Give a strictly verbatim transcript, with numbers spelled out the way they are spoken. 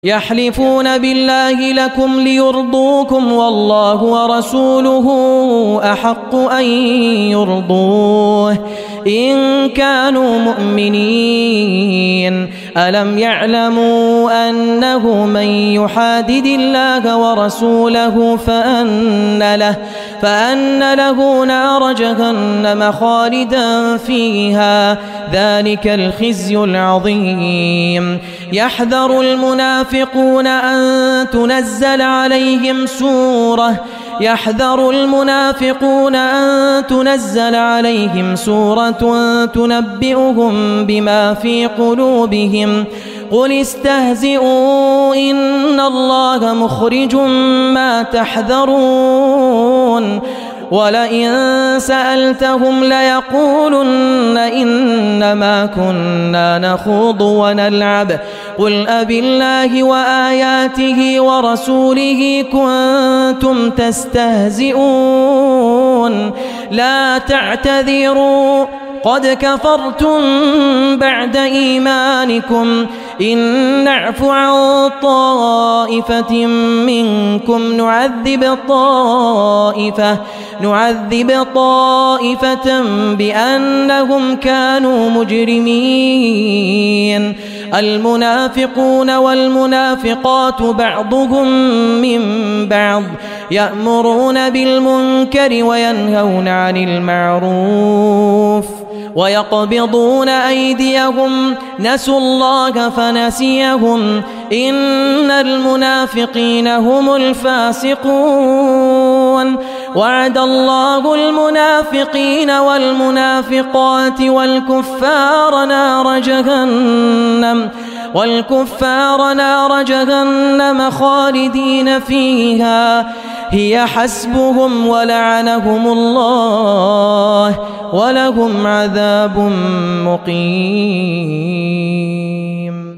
يحلفون بالله لكم ليرضوكم والله ورسوله أحق أن يرضوه إن كانوا مؤمنين. ألم يعلموا أنه من يحادد الله ورسوله فأن له, فأن له نار جهنم خالدا فيها ذلك الخزي العظيم. يحذر المنافقون أن تنزل عليهم سورة يحذر المنافقون أن تنزل عليهم سورة تنبئهم بما في قلوبهم قل استهزئوا إن الله مخرج ما تحذرون ولئن سألتهم ليقولن إنما كنا نخوض ونلعب قل أبالله وآياته ورسوله كنتم تستهزئون لا تعتذروا قد كفرتم بعد إيمانكم إن نعف عن طائفة منكم نعذب طائفة نعذب طائفة بأنهم كانوا مجرمين. المنافقون والمنافقات بعضهم من بعض يأمرون بالمنكر وينهون عن المعروف ويقبضون أيديهم نسوا الله فنسيهم إن المنافقين هم الفاسقون. وعد الله المنافقين والمنافقات والكفار نار جهنم والكفار نار جهنم خالدين فيها هي حسبهم ولعنهم الله ولهم عذاب مقيم.